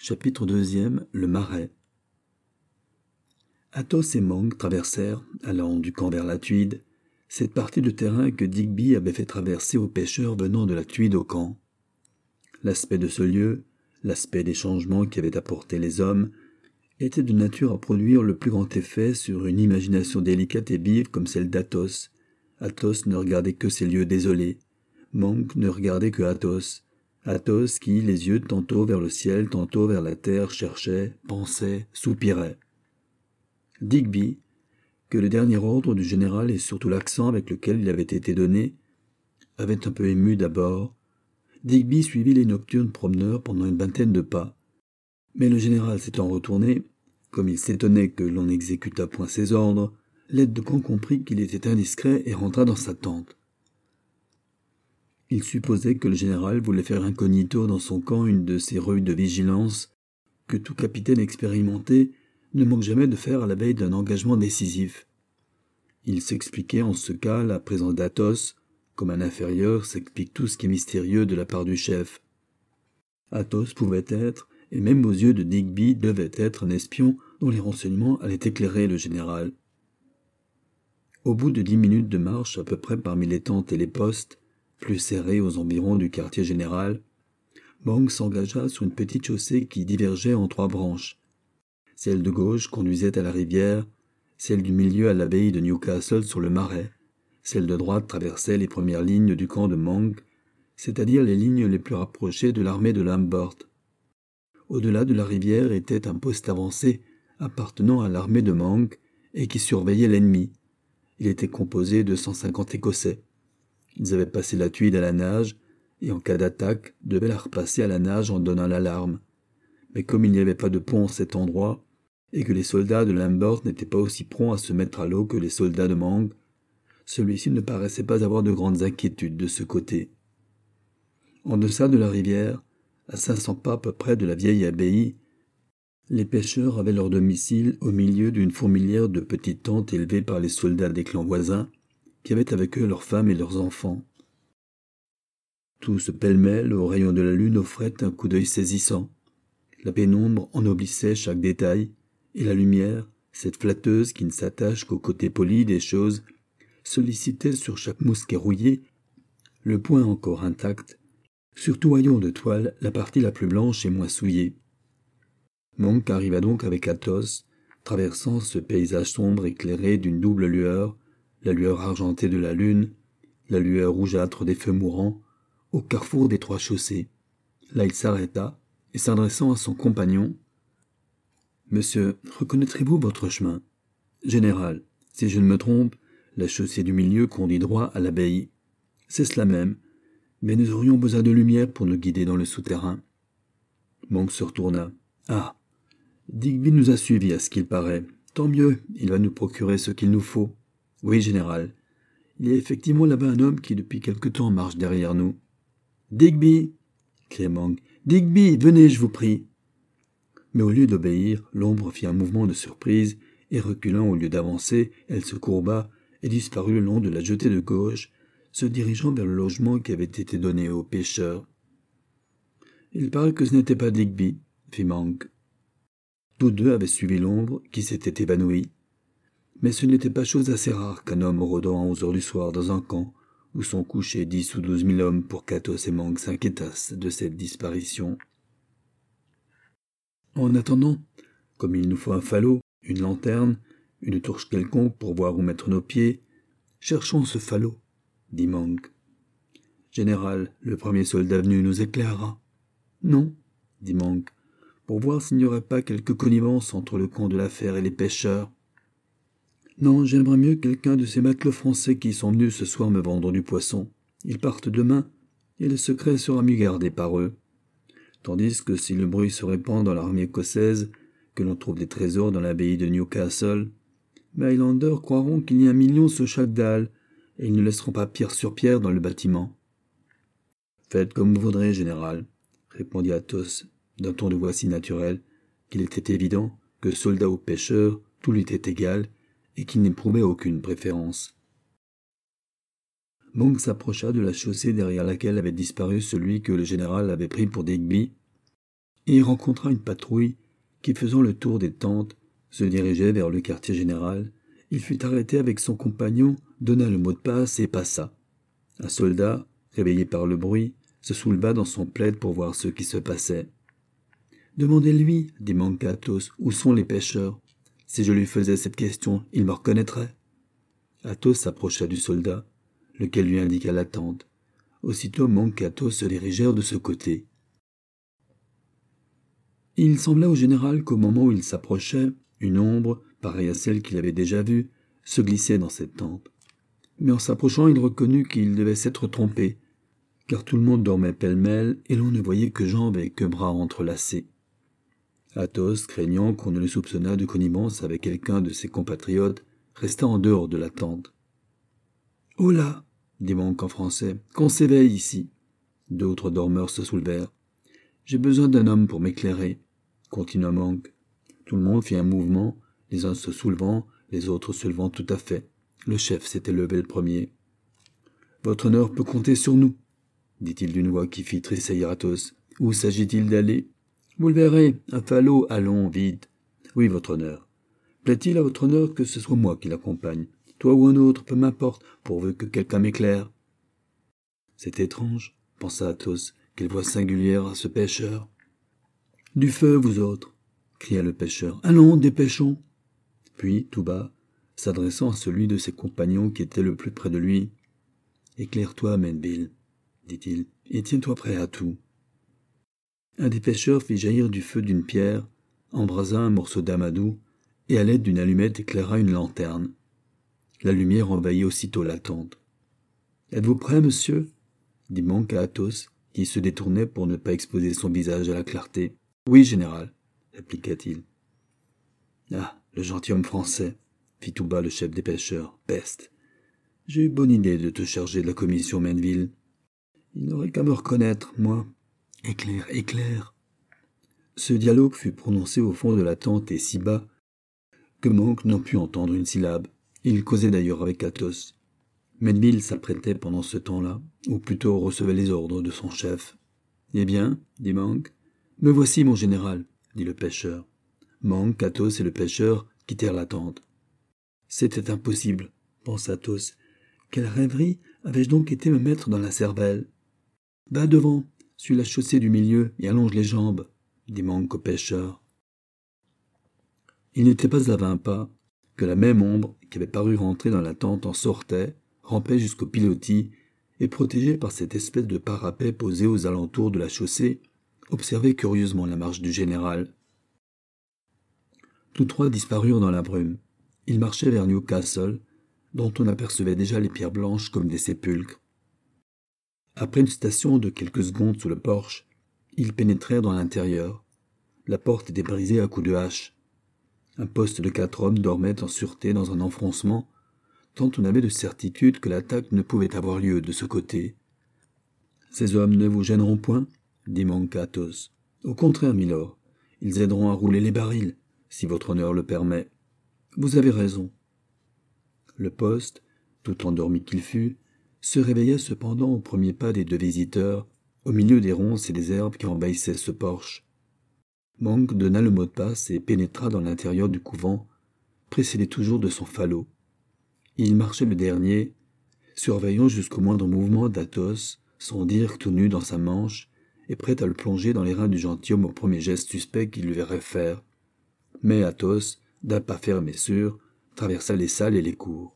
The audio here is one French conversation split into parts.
Chapitre 2, le Marais. Athos et Monk traversèrent, allant du camp vers la Tuile, cette partie de terrain que Digby avait fait traverser aux pêcheurs venant de la Tuile au camp. L'aspect de ce lieu, l'aspect des changements qu'avaient apportés les hommes, était de nature à produire le plus grand effet sur une imagination délicate et vive comme celle d'Athos. Athos ne regardait que ces lieux désolés. Monk ne regardait que Athos. Athos qui, les yeux tantôt vers le ciel, tantôt vers la terre, cherchait, pensait, soupirait. Digby, que le dernier ordre du général et surtout l'accent avec lequel il avait été donné, avait un peu ému d'abord. Digby suivit les nocturnes promeneurs pendant une vingtaine de pas. Mais le général s'étant retourné, comme il s'étonnait que l'on n'exécutât point ses ordres, l'aide de camp comprit qu'il était indiscret et rentra dans sa tente. Il supposait que le général voulait faire incognito dans son camp une de ces rues de vigilance que tout capitaine expérimenté ne manque jamais de faire à la veille d'un engagement décisif. Il s'expliquait en ce cas la présence d'Athos, comme un inférieur s'explique tout ce qui est mystérieux de la part du chef. Athos pouvait être, et même aux yeux de Digby devait être un espion dont les renseignements allaient éclairer le général. Au bout de 10 minutes de marche à peu près parmi les tentes et les postes, plus serrés aux environs du quartier général, Monk s'engagea sur une petite chaussée qui divergeait en 3 branches. Celle de gauche conduisait à la rivière, celle du milieu à l'abbaye de Newcastle sur le Marais, celle de droite traversait les premières lignes du camp de Monk, c'est-à-dire les lignes les plus rapprochées de l'armée de Lambert. Au-delà de la rivière était un poste avancé appartenant à l'armée de Monk et qui surveillait l'ennemi. Il était composé de 150 Écossais. Ils avaient passé la Tuile à la nage, et en cas d'attaque, devaient la repasser à la nage en donnant l'alarme. Mais comme il n'y avait pas de pont en cet endroit, et que les soldats de Lambert n'étaient pas aussi prompts à se mettre à l'eau que les soldats de Monk, celui-ci ne paraissait pas avoir de grandes inquiétudes de ce côté. En deçà de la rivière, à 500 pas à peu près de la vieille abbaye, les pêcheurs avaient leur domicile au milieu d'une fourmilière de petites tentes élevées par les soldats des clans voisins, qui avaient avec eux leurs femmes et leurs enfants. Tout ce pêle-mêle au rayon de la lune offrait un coup d'œil saisissant. La pénombre ennoblissait chaque détail, et la lumière, cette flatteuse qui ne s'attache qu'au côté poli des choses, sollicitait sur chaque mousquet rouillé, le point encore intact, sur tout haillon de toile la partie la plus blanche et moins souillée. Monk arriva donc avec Athos, traversant ce paysage sombre éclairé d'une double lueur, la lueur argentée de la lune, la lueur rougeâtre des feux mourants, au carrefour des 3 chaussées. Là il s'arrêta, et s'adressant à son compagnon, « Monsieur, reconnaîtrez-vous votre chemin ? Général, si je ne me trompe, la chaussée du milieu conduit droit à l'abbaye. C'est cela même, mais nous aurions besoin de lumière pour nous guider dans le souterrain. » Monk se retourna. « Ah, Digby nous a suivis à ce qu'il paraît. Tant mieux, il va nous procurer ce qu'il nous faut. Oui, général, il y a effectivement là-bas un homme qui depuis quelque temps marche derrière nous. »« Digby !» criait Monk. « Digby, venez, je vous prie !» Mais au lieu d'obéir, l'ombre fit un mouvement de surprise, et reculant au lieu d'avancer, elle se courba et disparut le long de la jetée de gauche, se dirigeant vers le logement qui avait été donné aux pêcheurs. « Il paraît que ce n'était pas Digby, » fit Monk. Tous deux avaient suivi l'ombre qui s'était évanouie. Mais ce n'était pas chose assez rare qu'un homme rôdant à 11 heures du soir dans un camp où sont couchés 10 ou 12 000 hommes pour qu'Athos et Monk s'inquiétassent de cette disparition. En attendant, comme il nous faut un falot, une lanterne, une torche quelconque pour voir où mettre nos pieds, cherchons ce falot, dit Monk. Général, le premier soldat venu nous éclairera. Non, dit Monk, pour voir s'il n'y aurait pas quelque connivence entre le camp de l'affaire et les pêcheurs. Non, j'aimerais mieux quelqu'un de ces matelots français qui sont venus ce soir me vendre du poisson. Ils partent demain, et le secret sera mieux gardé par eux. Tandis que si le bruit se répand dans l'armée écossaise, que l'on trouve des trésors dans l'abbaye de Newcastle, les Highlanders croiront qu'il y a 1 million sous chaque dalle, et ils ne laisseront pas pierre sur pierre dans le bâtiment. « Faites comme vous voudrez, général, » répondit Athos, d'un ton de voix si naturel qu'il était évident que, soldat ou pêcheur, tout lui était égal, et qu'il n'éprouvait aucune préférence. Monk s'approcha de la chaussée derrière laquelle avait disparu celui que le général avait pris pour Digby. et il rencontra une patrouille qui, faisant le tour des tentes, se dirigeait vers le quartier général. Il fut arrêté avec son compagnon, donna le mot de passe et passa. Un soldat, réveillé par le bruit, se souleva dans son plaid pour voir ce qui se passait. « Demandez-lui, dit Manque à Athos, où sont les pêcheurs? Si je lui faisais cette question, il me reconnaîtrait. » Athos s'approcha du soldat, lequel lui indiqua la tente. Aussitôt Manque et Athos se dirigèrent de ce côté. Il sembla au général qu'au moment où il s'approchait, une ombre, pareille à celle qu'il avait déjà vue, se glissait dans cette tente. Mais en s'approchant, il reconnut qu'il devait s'être trompé, car tout le monde dormait pêle-mêle et l'on ne voyait que jambes et que bras entrelacés. Athos, craignant qu'on ne le soupçonnât de connivence avec quelqu'un de ses compatriotes, resta en dehors de la tente. « Oh là !» dit Manque en français, « qu'on s'éveille ici !» D'autres dormeurs se soulevèrent. « J'ai besoin d'un homme pour m'éclairer, » continua Manque. Tout le monde fit un mouvement, les uns se soulevant, les autres se levant tout à fait. Le chef s'était levé le premier. « Votre honneur peut compter sur nous, » dit-il d'une voix qui fit tressaillir Athos. « Où s'agit-il d'aller ? » « Vous le verrez, un falot, allons, vite. »« Oui, votre honneur. »« Plaît-il à votre honneur que ce soit moi qui l'accompagne, toi ou un autre, peu m'importe, pourvu que quelqu'un m'éclaire. » C'est étrange, pensa Athos, quelle voix singulière à ce pêcheur. « Du feu, vous autres !» cria le pêcheur. « Allons, dépêchons !» Puis, tout bas, s'adressant à celui de ses compagnons qui était le plus près de lui, « Éclaire-toi, Menneville, dit-il, et tiens-toi prêt à tout. » Un des pêcheurs fit jaillir du feu d'une pierre, embrasa un morceau d'amadou, et à l'aide d'une allumette éclaira une lanterne. La lumière envahit aussitôt la tente. « Êtes-vous prêt, monsieur ?» dit Manque à Athos, qui se détournait pour ne pas exposer son visage à la clarté. « Oui, général, » répliqua-t-il. « Ah, le gentilhomme français, » fit tout bas le chef des pêcheurs. « Peste! J'ai eu bonne idée de te charger de la commission Menneville. Il n'aurait qu'à me reconnaître, moi. Éclaire, éclaire !» Ce dialogue fut prononcé au fond de la tente et si bas que Manque n'en put entendre une syllabe. Il causait d'ailleurs avec Athos. Menneville s'apprêtait pendant ce temps-là, ou plutôt recevait les ordres de son chef. « Eh bien, » dit Manque. « Me voici, mon général, » dit le pêcheur. Manque, Athos et le pêcheur quittèrent la tente. « C'était impossible, » pensa Athos. « Quelle rêverie avais-je donc été me mettre dans la cervelle ? Va devant, suis la chaussée du milieu et allonge les jambes, » dit Manque au pêcheur. Il n'était pas à 20 pas que la même ombre qui avait paru rentrer dans la tente en sortait, rampait jusqu'au pilotis, et protégé par cette espèce de parapet posé aux alentours de la chaussée, observait curieusement la marche du général. Tous trois disparurent dans la brume. Ils marchaient vers Newcastle, dont on apercevait déjà les pierres blanches comme des sépulcres. Après une station de quelques secondes sous le porche, ils pénétrèrent dans l'intérieur. La porte était brisée à coups de hache. Un poste de 4 hommes dormait en sûreté dans un enfoncement, tant on avait de certitude que l'attaque ne pouvait avoir lieu de ce côté. « Ces hommes ne vous gêneront point ?» dit Manque à Athos. « Au contraire, milord, ils aideront à rouler les barils, si votre honneur le permet. Vous avez raison. » Le poste, tout endormi qu'il fût, se réveilla cependant au premier pas des deux visiteurs, au milieu des ronces et des herbes qui envahissaient ce porche. Manque donna le mot de passe et pénétra dans l'intérieur du couvent, précédé toujours de son falot. Il marchait le dernier, surveillant jusqu'au moindre mouvement d'Athos, son dirk tout nu dans sa manche, et prêt à le plonger dans les reins du gentilhomme au premier geste suspect qu'il lui verrait faire. Mais Athos, d'un pas ferme et sûr, traversa les salles et les cours.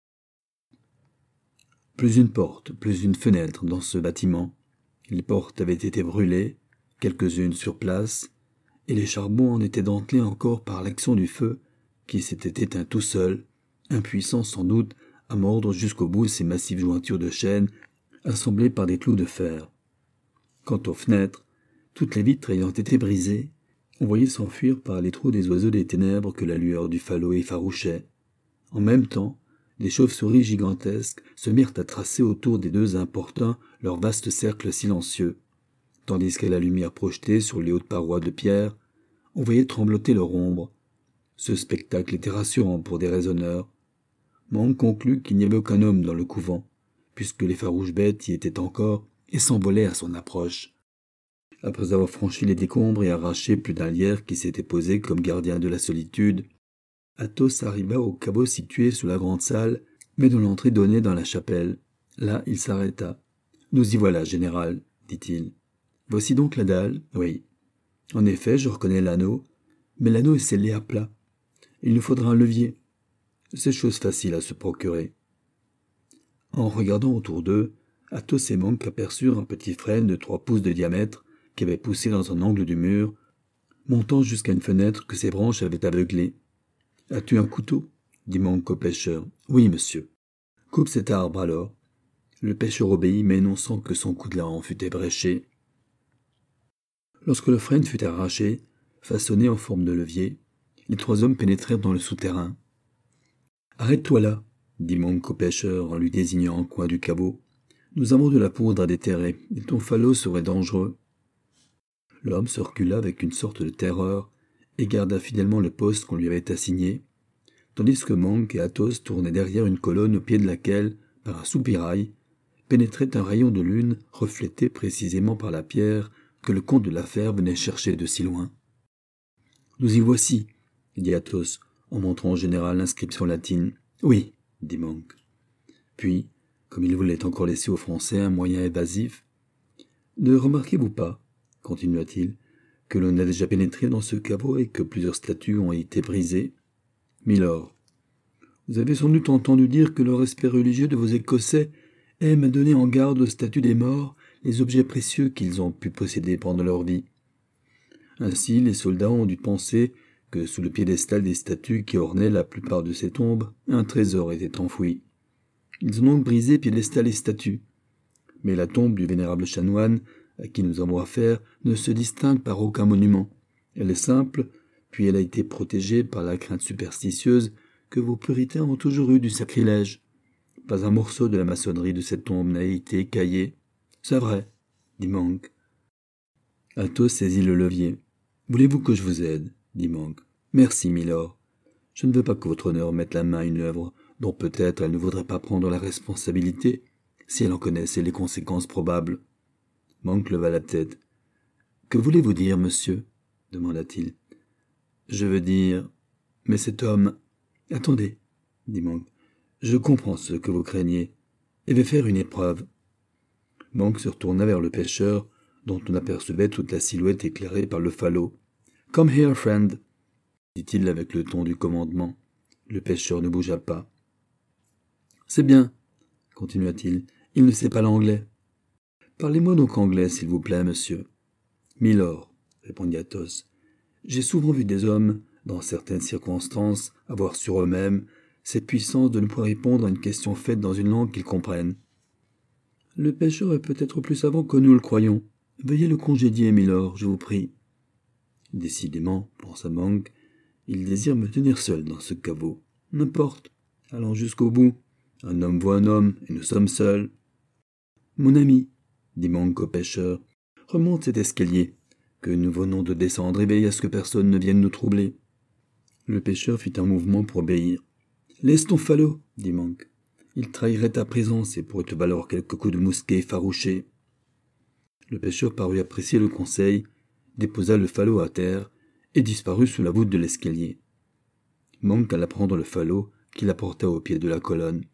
Plus une porte, plus une fenêtre dans ce bâtiment. Les portes avaient été brûlées, quelques-unes sur place, et les charbons en étaient dentelés encore par l'action du feu, qui s'était éteint tout seul, impuissant sans doute à mordre jusqu'au bout ces massives jointures de chêne assemblées par des clous de fer. Quant aux fenêtres, toutes les vitres ayant été brisées, on voyait s'enfuir par les trous des oiseaux des ténèbres que la lueur du falot effarouchait. En même temps, des chauves-souris gigantesques se mirent à tracer autour des deux importuns leur vaste cercle silencieux, tandis qu'à la lumière projetée sur les hautes parois de pierre, on voyait trembloter leur ombre. Ce spectacle était rassurant pour des raisonneurs. Manque conclut qu'il n'y avait aucun homme dans le couvent, puisque les farouches bêtes y étaient encore et s'envolaient à son approche. Après avoir franchi les décombres et arraché plus d'un lierre qui s'était posé comme gardien de la solitude, Athos arriva au caveau situé sous la grande salle, mais dont l'entrée donnait dans la chapelle. Là, il s'arrêta. « Nous y voilà, général, dit-il. Voici donc la dalle, oui. En effet, je reconnais l'anneau, mais l'anneau est scellé à plat. Il nous faudra un levier. C'est chose facile à se procurer. » En regardant autour d'eux, Athos et Monk aperçurent un petit frêne de 3 pouces de diamètre qui avait poussé dans un angle du mur, montant jusqu'à une fenêtre que ses branches avaient aveuglée. « As-tu un couteau » dit Monk au pêcheur. « Oui, monsieur. »« Coupe cet arbre, alors. » Le pêcheur obéit, mais non sans que son coutelas en fût ébréché. Lorsque le frêne fut arraché, façonné en forme de levier, les 3 hommes pénétrèrent dans le souterrain. « Arrête-toi là, » dit Monk au pêcheur en lui désignant un coin du caveau. « Nous avons de la poudre à déterrer, et ton falot serait dangereux. » L'homme se recula avec une sorte de terreur et garda fidèlement le poste qu'on lui avait assigné, tandis que Monk et Athos tournaient derrière une colonne au pied de laquelle, par un soupirail, pénétrait un rayon de lune reflété précisément par la pierre que le comte de la Fère venait chercher de si loin. « Nous y voici, » dit Athos, en montrant au général l'inscription latine. « Oui, » dit Monk. Puis, comme il voulait encore laisser aux Français un moyen évasif, « Ne remarquez-vous pas, continua-t-il, que l'on a déjà pénétré dans ce caveau et que plusieurs statues ont été brisées ? Milord, vous avez sans doute entendu dire que le respect religieux de vos Écossais aime à donner en garde aux statues des morts les objets précieux qu'ils ont pu posséder pendant leur vie. Ainsi, les soldats ont dû penser que sous le piédestal des statues qui ornaient la plupart de ces tombes, un trésor était enfoui. Ils ont donc brisé piédestal et statues. Mais la tombe du vénérable chanoine à qui nous avons affaire ne se distingue par aucun monument. Elle est simple, puis elle a été protégée par la crainte superstitieuse que vos puritains ont toujours eue du sacrilège. Pas un morceau de la maçonnerie de cette tombe n'a été écaillé. C'est vrai, dit Monk. Athos saisit le levier. Voulez-vous que je vous aide, dit Monk. Merci, milord. Je ne veux pas que votre honneur mette la main à une œuvre dont peut-être elle ne voudrait pas prendre la responsabilité si elle en connaissait les conséquences probables. Monk leva la tête. « Que voulez-vous dire, monsieur ?» demanda-t-il. « Je veux dire... Mais cet homme... »« Attendez, » dit Monk. « Je comprends ce que vous craignez, et vais faire une épreuve. » Monk se retourna vers le pêcheur, dont on apercevait toute la silhouette éclairée par le falot. « Come here, friend » dit-il avec le ton du commandement. Le pêcheur ne bougea pas. « C'est bien, » continua-t-il, « il ne sait pas l'anglais. »« Parlez-moi donc anglais, s'il vous plaît, monsieur. »« Milord, » répondit Athos, « j'ai souvent vu des hommes, dans certaines circonstances, avoir sur eux-mêmes cette puissance de ne pouvoir répondre à une question faite dans une langue qu'ils comprennent. Le pêcheur est peut-être plus savant que nous le croyons. Veuillez le congédier, milord, je vous prie. » Décidément, pensa Monk, il désire me tenir seul dans ce caveau. N'importe, allons jusqu'au bout. Un homme voit un homme, et nous sommes seuls. Mon ami, dit Monk au pêcheur, remonte cet escalier, que nous venons de descendre et veille à ce que personne ne vienne nous troubler. Le pêcheur fit un mouvement pour obéir. Laisse ton falot, dit Monk. Il trahirait ta présence et pourrait te valoir quelques coups de mousquet effarouchés. Le pêcheur parut apprécier le conseil, déposa le falot à terre et disparut sous la voûte de l'escalier. Monk alla prendre le falot qu'il apporta au pied de la colonne.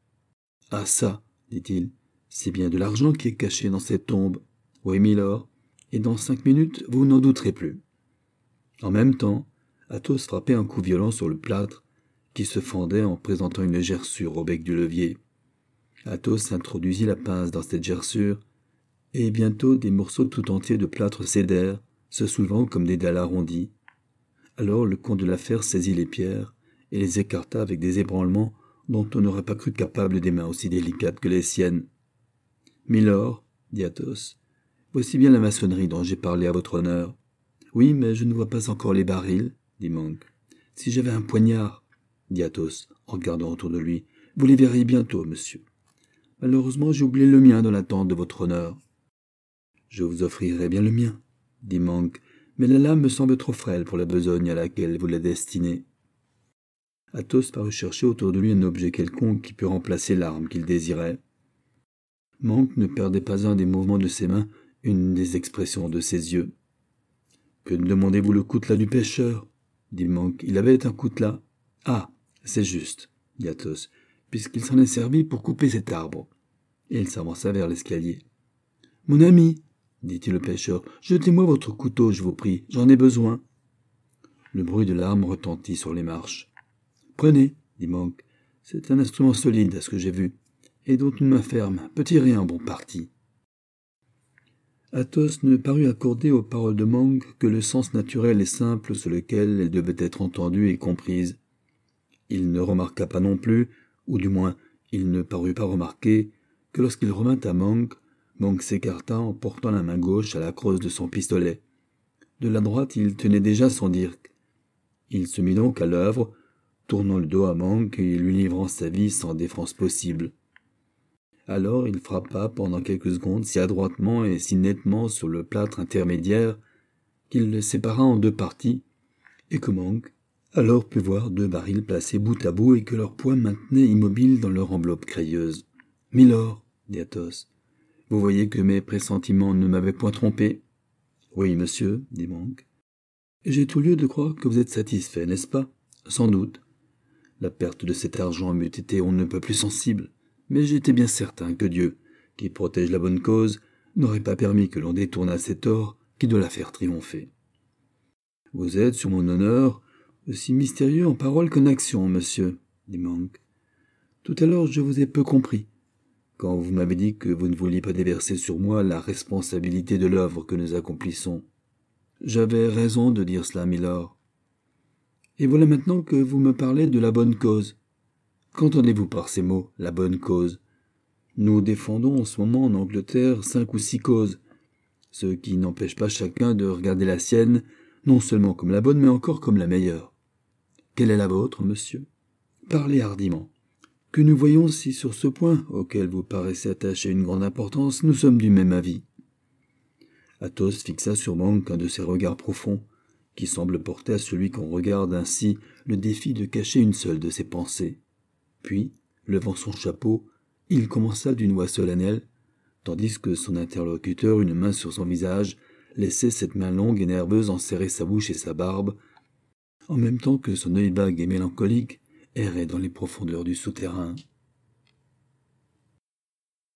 « Ah ça, dit-il, c'est bien de l'argent qui est caché dans cette tombe. Oui, milord, et dans 5 minutes, vous n'en douterez plus. » En même temps, Athos frappait un coup violent sur le plâtre, qui se fendait en présentant une gerçure au bec du levier. Athos introduisit la pince dans cette gerçure, et bientôt des morceaux tout entiers de plâtre cédèrent, se soulevant comme des dalles arrondies. Alors le comte de la Fère saisit les pierres et les écarta avec des ébranlements dont on n'aurait pas cru capable des mains aussi délicates que les siennes. « Milord, dit Athos, voici bien la maçonnerie dont j'ai parlé à votre honneur. »« Oui, mais je ne vois pas encore les barils, » dit Monk. « Si j'avais un poignard, » dit Athos, en regardant autour de lui, « vous les verriez bientôt, monsieur. Malheureusement, j'ai oublié le mien dans l'attente de votre honneur. »« Je vous offrirai bien le mien, » dit Monk, « mais la lame me semble trop frêle pour la besogne à laquelle vous la destinez. » Athos parut chercher autour de lui un objet quelconque qui pût remplacer l'arme qu'il désirait. Monk ne perdait pas un des mouvements de ses mains une des expressions de ses yeux. « Que demandez-vous le coutelas du pêcheur ?» dit Monk. « Il avait un coutelas. »« Ah, c'est juste, » dit Athos, « puisqu'il s'en est servi pour couper cet arbre. » Et il s'avança vers l'escalier. « Mon ami, » dit-il au pêcheur, « jetez-moi votre couteau, je vous prie, j'en ai besoin. » Le bruit de l'arme retentit sur les marches. « Prenez, » dit Monk, « c'est un instrument solide à ce que j'ai vu, et dont une main ferme peut tirer un bon parti. » Athos ne parut accorder aux paroles de Monk que le sens naturel et simple sur lequel elles devaient être entendues et comprises. Il ne remarqua pas non plus, ou du moins il ne parut pas remarquer, que lorsqu'il revint à Monk s'écarta en portant la main gauche à la crosse de son pistolet. De la droite, il tenait déjà son dirk. Il se mit donc à l'œuvre, tournant le dos à Monk et lui livrant sa vie sans défense possible. Alors il frappa pendant quelques secondes si adroitement et si nettement sur le plâtre intermédiaire qu'il le sépara en deux parties, et que Monk alors put voir deux barils placés bout à bout et que leur poids maintenait immobiles dans leur enveloppe crayeuse. « Milord, » dit Athos, « vous voyez que mes pressentiments ne m'avaient point trompé. »« Oui, monsieur, » dit Monk. « J'ai tout lieu de croire que vous êtes satisfait, n'est-ce pas ? Sans doute. La perte de cet argent m'eût été on ne peut plus sensible. Mais j'étais bien certain que Dieu, qui protège la bonne cause, n'aurait pas permis que l'on détournât cet or qui doit la faire triompher. Vous êtes, sur mon honneur, aussi mystérieux en parole qu'en action, monsieur, dit Monk. Tout à l'heure, je vous ai peu compris, quand vous m'avez dit que vous ne vouliez pas déverser sur moi la responsabilité de l'œuvre que nous accomplissons. J'avais raison de dire cela, milord. Et voilà maintenant que vous me parlez de la bonne cause. Qu'entendez-vous par ces mots, la bonne cause ? Nous défendons en ce moment en Angleterre 5 ou 6 causes, ce qui n'empêche pas chacun de regarder la sienne, non seulement comme la bonne, mais encore comme la meilleure. Quelle est la vôtre, monsieur ? Parlez hardiment. Que nous voyons si sur ce point, auquel vous paraissez attacher une grande importance, nous sommes du même avis. Athos fixa sur Monk un de ces regards profonds, qui semble porter à celui qu'on regarde ainsi le défi de cacher une seule de ses pensées. Puis, levant son chapeau, il commença d'une voix solennelle, tandis que son interlocuteur, une main sur son visage, laissait cette main longue et nerveuse enserrer sa bouche et sa barbe, en même temps que son œil vague et mélancolique errait dans les profondeurs du souterrain.